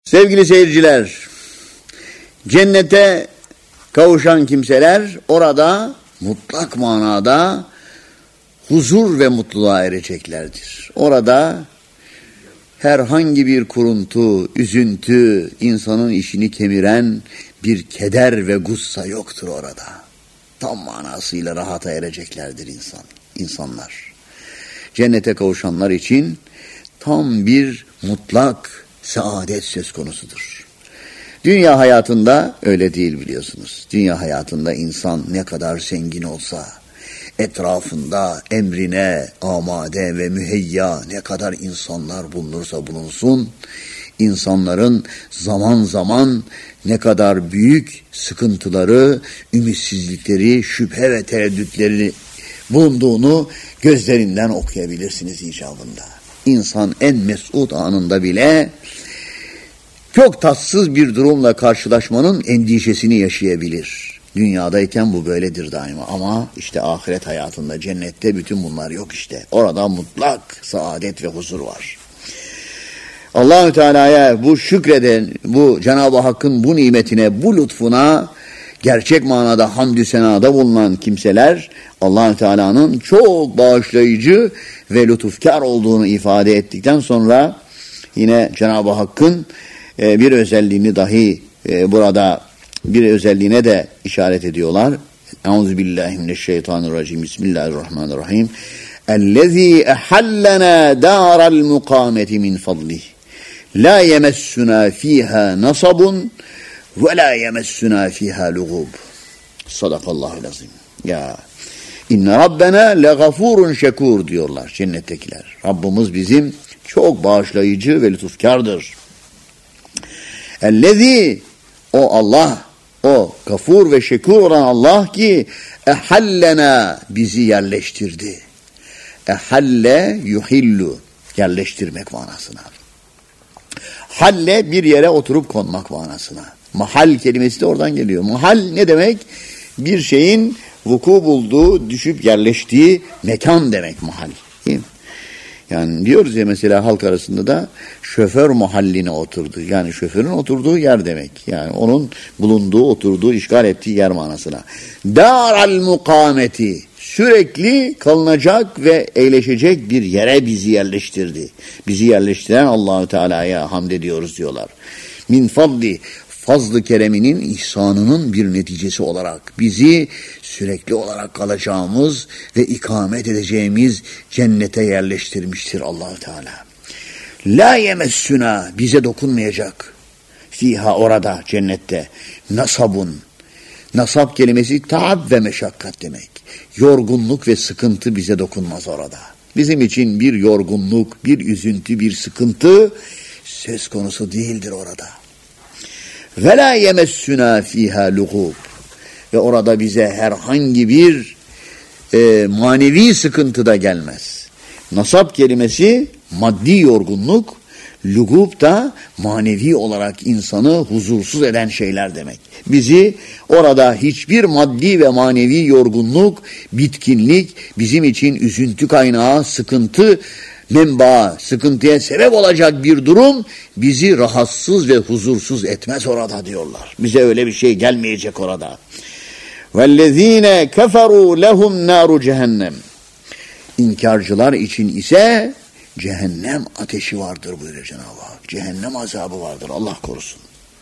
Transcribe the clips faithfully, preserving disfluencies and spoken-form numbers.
Sevgili seyirciler, cennete kavuşan kimseler orada mutlak manada huzur ve mutluluğa ereceklerdir. Orada herhangi bir kuruntu, üzüntü, insanın işini kemiren bir keder ve gussa yoktur orada. Tam manasıyla rahata ereceklerdir insan, insanlar. Cennete kavuşanlar için tam bir mutlak saadet söz konusudur. Dünya hayatında öyle değil biliyorsunuz. Dünya hayatında insan ne kadar zengin olsa, etrafında emrine amade ve müheyya ne kadar insanlar bulunursa bulunsun, insanların zaman zaman ne kadar büyük sıkıntıları, ümitsizlikleri, şüphe ve tereddütleri bulunduğunu gözlerinden okuyabilirsiniz icabında. İnsan en mesut anında bile çok tatsız bir durumla karşılaşmanın endişesini yaşayabilir. Dünyadayken bu böyledir daima ama işte ahiret hayatında, cennette bütün bunlar yok işte. Orada mutlak saadet ve huzur var. Allah-u Teala'ya bu şükreden, bu Cenab-ı Hakk'ın bu nimetine, bu lütfuna gerçek manada hamdü senada bulunan kimseler Allah-u Teala'nın çok bağışlayıcı ve lütufkar olduğunu ifade ettikten sonra yine Cenab-ı Hakk'ın e, bir özelliğini dahi e, burada bir özelliğine de işaret ediyorlar. Euzubillahimineşşeytanirracim. Bismillahirrahmanirrahim. Ellezî ehallena dâral mukâmeti min fadlih. La yemessuna fîhâ nasabun ve la yemessuna fîhâ lugûb. Sadakallahul azim. Ya İnne Rabbena legafurun şekur diyorlar cennettekiler. Rabbimiz bizim çok bağışlayıcı ve lütufkardır. Ellezî o Allah, o gafur ve şekur olan Allah ki ehallena bizi yerleştirdi. Ehalle yuhillu yerleştirmek manasına. Halle bir yere oturup konmak manasına. Mahal kelimesi de oradan geliyor. Mahal ne demek? Bir şeyin vuku bulduğu, düşüp yerleştiği mekan demek mahal. Değil mi? Yani diyoruz ya mesela halk arasında da şoför mahalline oturdu. Yani şoförün oturduğu yer demek. Yani onun bulunduğu, oturduğu, işgal ettiği yer manasına. Daral mukâmeti sürekli kalınacak ve eğleşecek bir yere bizi yerleştirdi. Bizi yerleştiren Allah-u Teala'ya hamd ediyoruz diyorlar. Min fadli fazl-ı kereminin ihsanının bir neticesi olarak bizi sürekli olarak kalacağımız ve ikamet edeceğimiz cennete yerleştirmiştir Allah-u Teala. La yemessuna bize dokunmayacak. Fiha orada cennette nasabun. Nasab kelimesi taab ve meşakkat demek. Yorgunluk ve sıkıntı bize dokunmaz orada. Bizim için bir yorgunluk, bir üzüntü, bir sıkıntı söz konusu değildir orada. Ve la yemessuna fiha lugub. Ve orada bize herhangi bir e, manevi sıkıntı da gelmez. Nasab kelimesi maddi yorgunluk, lugub da manevi olarak insanı huzursuz eden şeyler demek. Bizi orada hiçbir maddi ve manevi yorgunluk, bitkinlik, bizim için üzüntü kaynağı, sıkıntı menbaı, sıkıntıya sebep olacak bir durum bizi rahatsız ve huzursuz etmez orada diyorlar. Bize öyle bir şey gelmeyecek orada. وَالَّذ۪ينَ كَفَرُوا لَهُمْ نَارُ cehennem. İnkarcılar için ise cehennem ateşi vardır buyuruyor Cenab-ı Hak. Cehennem azabı vardır. Allah korusun.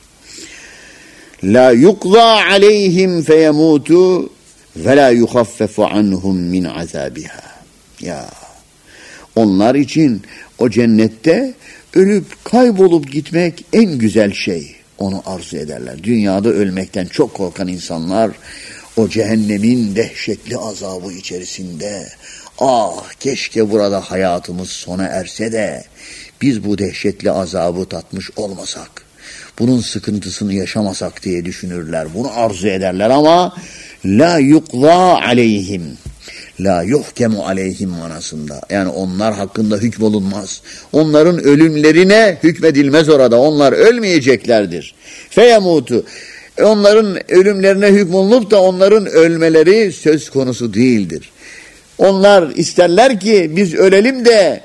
La yuqza aleyhim feyemutu ve la yuhaffefu anhum min azabiha. Ya onlar için o cennette ölüp kaybolup gitmek en güzel şey. Onu arzu ederler. Dünyada ölmekten çok korkan insanlar o cehennemin dehşetli azabı içerisinde ah keşke burada hayatımız sona erse de biz bu dehşetli azabı tatmış olmasak, bunun sıkıntısını yaşamasak diye düşünürler. Bunu arzu ederler ama la yuqza aleyhim. La yuhkemu aleyhim manasında. Yani onlar hakkında hükmolunmaz. Onların ölümlerine hükmedilmez orada. Onlar ölmeyeceklerdir. Feyemutu. Onların ölümlerine hükmolunup da onların ölmeleri söz konusu değildir. Onlar isterler ki biz ölelim de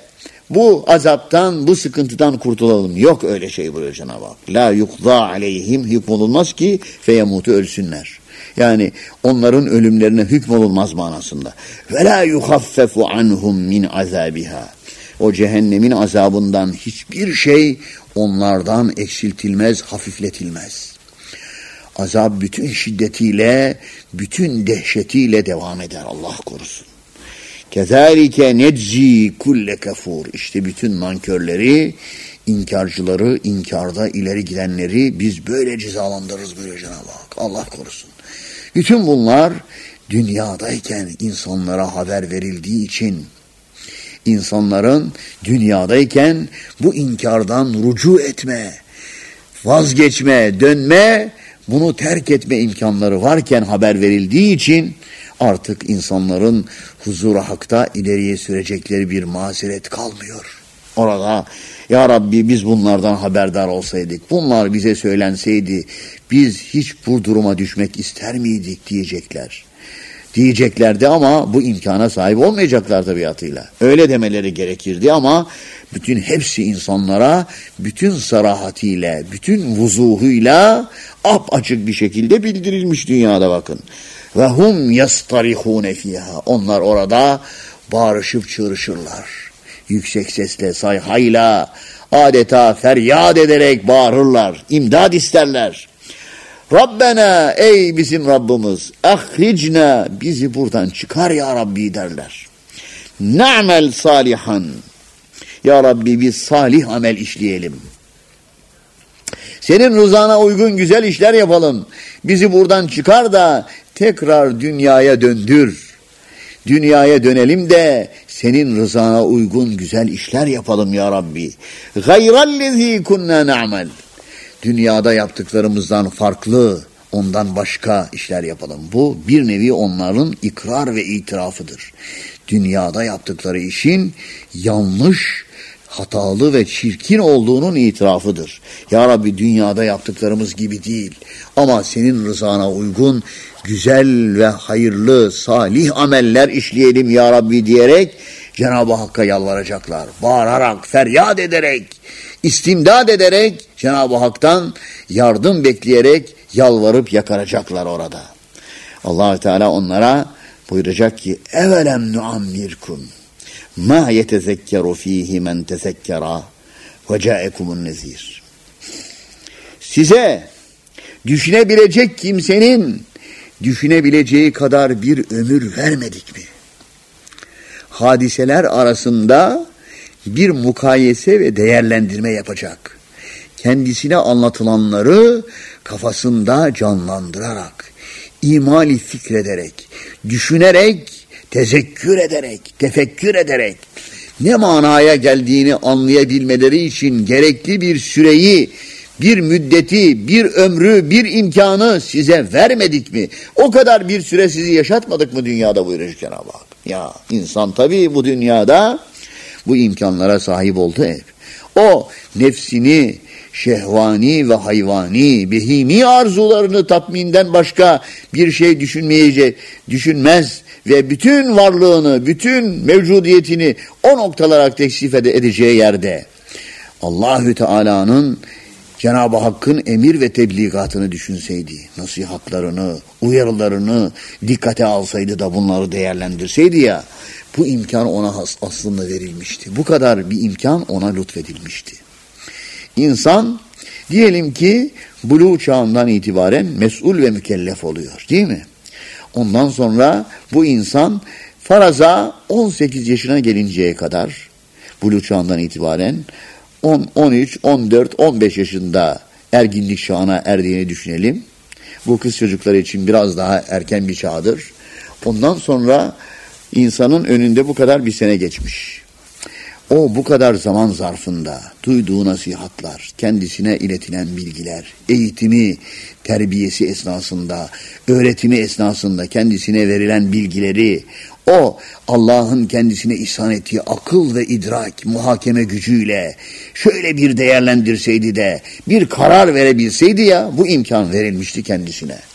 bu azaptan, bu sıkıntıdan kurtulalım. Yok öyle şey buyuruyor Cenab-ı Hak. La yukza aleyhim, hükmolunmaz ki feyemutu, ölsünler. Yani onların ölümlerine hükmolunmaz manasında. Ve la yuhaffefu anhum min azabiha. O cehennemin azabından hiçbir şey onlardan eksiltilmez, hafifletilmez. Azap bütün şiddetiyle, bütün dehşetiyle devam eder. Allah korusun. Kezalike neczi kulle kafur. İşte bütün nankörleri, inkarcıları, inkarda ileri gidenleri biz böyle cezalandırırız buyuruyor Cenab-ı Hak. Allah korusun. Bütün bunlar dünyadayken insanlara haber verildiği için, insanların dünyadayken bu inkardan rücu etme, vazgeçme, dönme, bunu terk etme imkanları varken haber verildiği için artık insanların huzura hakta ileriye sürecekleri bir mazeret kalmıyor. Orada ya Rabbi biz bunlardan haberdar olsaydık, bunlar bize söylenseydi biz hiç bu duruma düşmek ister miydik diyecekler. Diyeceklerdi ama bu imkana sahip olmayacaklar tabiatıyla. Öyle demeleri gerekirdi ama bütün hepsi insanlara bütün sarahatiyle, bütün vuzuhuyla apaçık bir şekilde bildirilmiş dünyada bakın. Ve hum yastarihune fiha. Onlar orada bağırışıp çığırışırlar. Yüksek sesle, sayhayla, adeta feryat ederek bağırırlar. İmdad isterler. Rabbena, ey bizim Rabbimiz, ahricna, bizi buradan çıkar ya Rabbi derler. Na'mel salihan, ya Rabbi biz salih amel işleyelim. Senin rızana uygun güzel işler yapalım. Bizi buradan çıkar da tekrar dünyaya döndür. Dünyaya dönelim de senin rızana uygun güzel işler yapalım ya Rabbi. Gayrallezî kunnâ na'mel. Dünyada yaptıklarımızdan farklı, ondan başka işler yapalım. Bu bir nevi onların ikrar ve itirafıdır. Dünyada yaptıkları işin yanlış, hatalı ve çirkin olduğunun itirafıdır. Ya Rabbi dünyada yaptıklarımız gibi değil ama senin rızana uygun güzel ve hayırlı, salih ameller işleyelim ya Rabbi diyerek Cenab-ı Hakk'a yalvaracaklar. Bağırarak, feryat ederek, istimdad ederek Cenab-ı Hak'tan yardım bekleyerek yalvarıp yakaracaklar orada. Allah-u Teala onlara buyuracak ki evelem nuammirkum ma yetezekkeru fihi men tezekkera ve câekumun nezir. Size düşünebilecek kimsenin düşünebileceği kadar bir ömür vermedik mi? Hadiseler arasında bir mukayese ve değerlendirme yapacak. Kendisine anlatılanları kafasında canlandırarak, imali fikrederek, düşünerek, tezekkür ederek, tefekkür ederek, ne manaya geldiğini anlayabilmeleri için gerekli bir süreyi, bir müddeti, bir ömrü, bir imkanı size vermedik mi? O kadar bir süre sizi yaşatmadık mı dünyada buyuruyor Cenab-ı Hak. Ya insan tabii bu dünyada bu imkanlara sahip oldu hep. O nefsini, şehvani ve hayvani, behimi arzularını tatminden başka bir şey düşünmeyecek, düşünmez ve bütün varlığını, bütün mevcudiyetini o noktalara teksif edeceği yerde Allahü Teala'nın, Cenab-ı Hakk'ın emir ve tebligatını düşünseydi, nasihatlarını, uyarılarını dikkate alsaydı da bunları değerlendirseydi ya, bu imkan ona aslında verilmişti. Bu kadar bir imkan ona lütfedilmişti. İnsan diyelim ki buluğ çağından itibaren mesul ve mükellef oluyor, değil mi? Ondan sonra bu insan faraza on sekiz yaşına gelinceye kadar buluğ çağından itibaren on, on üç, on dört, on beş yaşında erginlik çağına erdiğini düşünelim. Bu kız çocukları için biraz daha erken bir çağdır. Ondan sonra insanın önünde bu kadar bir sene geçmiş. O bu kadar zaman zarfında duyduğu nasihatlar, kendisine iletilen bilgiler, eğitimi, terbiyesi esnasında, öğretimi esnasında kendisine verilen bilgileri, o Allah'ın kendisine ihsan ettiği akıl ve idrak, muhakeme gücüyle şöyle bir değerlendirseydi de bir karar verebilseydi ya, bu imkan verilmişti kendisine.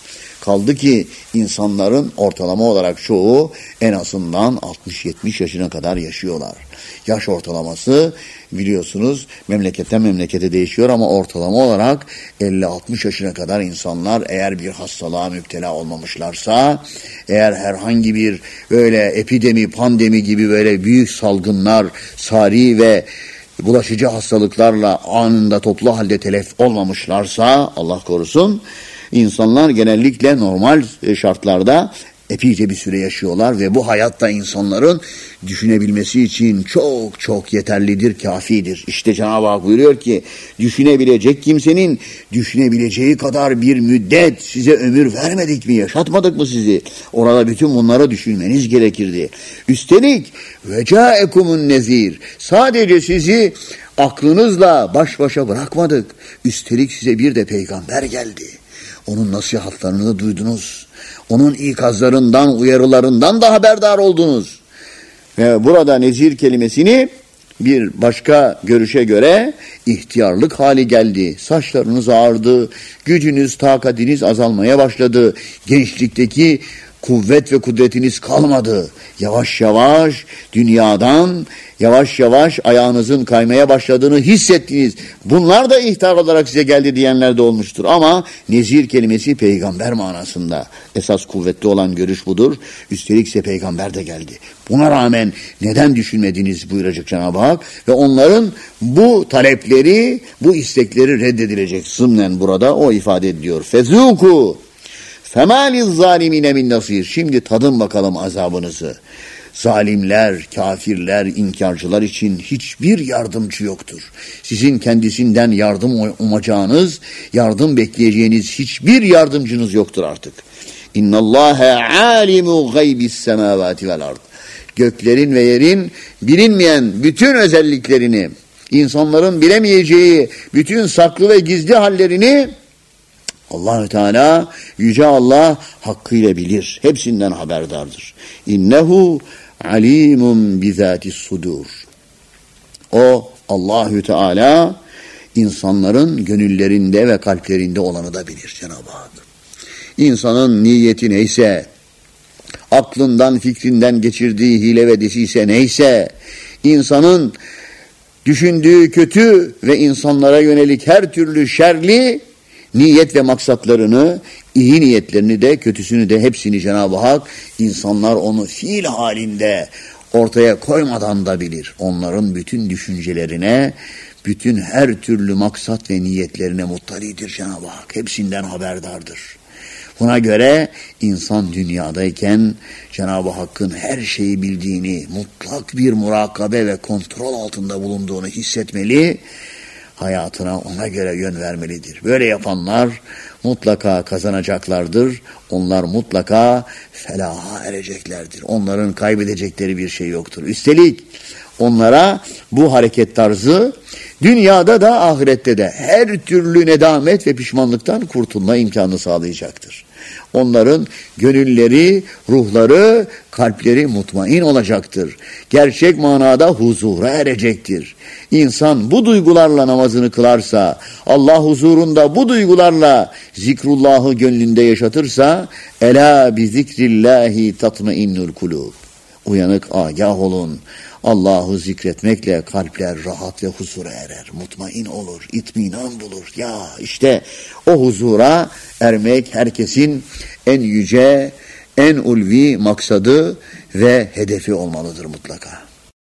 Kaldı ki insanların ortalama olarak çoğu en azından altmış yetmiş yaşına kadar yaşıyorlar. Yaş ortalaması biliyorsunuz memleketten memlekete değişiyor ama ortalama olarak elli altmış yaşına kadar insanlar eğer bir hastalığa müptela olmamışlarsa, eğer herhangi bir böyle epidemi, pandemi gibi böyle büyük salgınlar, sari ve bulaşıcı hastalıklarla anında toplu halde telef olmamışlarsa, Allah korusun, insanlar genellikle normal şartlarda epeyce bir süre yaşıyorlar ve bu hayatta insanların düşünebilmesi için çok çok yeterlidir, kafidir. İşte Cenab-ı Hak buyuruyor ki düşünebilecek kimsenin düşünebileceği kadar bir müddet size ömür vermedik mi, yaşatmadık mı sizi? Orada bütün bunları düşünmeniz gerekirdi. Üstelik vecâekumun nezîr, sadece sizi aklınızla baş başa bırakmadık. Üstelik size bir de peygamber geldi. Onun nasihatlarını da duydunuz. Onun ikazlarından, uyarılarından da haberdar oldunuz. Ve burada nezir kelimesini bir başka görüşe göre ihtiyarlık hali geldi. Saçlarınız ağardı, gücünüz, takatiniz azalmaya başladı. Gençlikteki kuvvet ve kudretiniz kalmadı. Yavaş yavaş dünyadan yavaş yavaş ayağınızın kaymaya başladığını hissettiniz. Bunlar da ihtar olarak size geldi diyenler de olmuştur. Ama nezir kelimesi peygamber manasında. Esas kuvvetli olan görüş budur. Üstelik ise peygamber de geldi. Buna rağmen neden düşünmediniz buyuracak Cenab-ı Hak. Ve onların bu talepleri, bu istekleri reddedilecek. Zımnen burada o ifade ediyor. Fezûku فَمَا لِلظَّالِمِينَ مِنْ نَصِيرٍ. Şimdi tadın bakalım azabınızı. Zalimler, kafirler, inkarcılar için hiçbir yardımcı yoktur. Sizin kendisinden yardım umacağınız, yardım bekleyeceğiniz hiçbir yardımcınız yoktur artık. اِنَّ اللّٰهَ عَالِمُ غَيْبِ السَّمَاوَاتِ وَالْاَرْضِ. Göklerin ve yerin bilinmeyen bütün özelliklerini, insanların bilemeyeceği bütün saklı ve gizli hallerini Allah-u Teala, Yüce Allah hakkıyla bilir. Hepsinden haberdardır. İnnehu alimun bizatis sudur. O Allahü Teala insanların gönüllerinde ve kalplerinde olanı da bilir Cenab-ı Hak. İnsanın niyeti neyse, aklından, fikrinden geçirdiği hile ve desise neyse, insanın düşündüğü kötü ve insanlara yönelik her türlü şerli niyet ve maksatlarını, iyi niyetlerini de, kötüsünü de hepsini Cenab-ı Hak, insanlar onu fiil halinde ortaya koymadan da bilir. Onların bütün düşüncelerine, bütün her türlü maksat ve niyetlerine muttalidir Cenab-ı Hak. Hepsinden haberdardır. Buna göre insan dünyadayken Cenab-ı Hakk'ın her şeyi bildiğini, mutlak bir murakabe ve kontrol altında bulunduğunu hissetmeli, hayatına ona göre yön vermelidir. Böyle yapanlar mutlaka kazanacaklardır. Onlar mutlaka felaha ereceklerdir. Onların kaybedecekleri bir şey yoktur. Üstelik onlara bu hareket tarzı dünyada da ahirette de her türlü nedamet ve pişmanlıktan kurtulma imkanı sağlayacaktır. Onların gönülleri, ruhları, kalpleri mutmain olacaktır. Gerçek manada huzura erecektir. İnsan bu duygularla namazını kılarsa, Allah huzurunda bu duygularla zikrullahı gönlünde yaşatırsa, elâ bi zikrillahi tatmainnul kulûb. Uyanık, agah olun. Allah'ı zikretmekle kalpler rahat ve huzura erer. Mutmain olur, itminan bulur. Ya işte o huzura ermek herkesin en yüce, en ulvi maksadı ve hedefi olmalıdır mutlaka.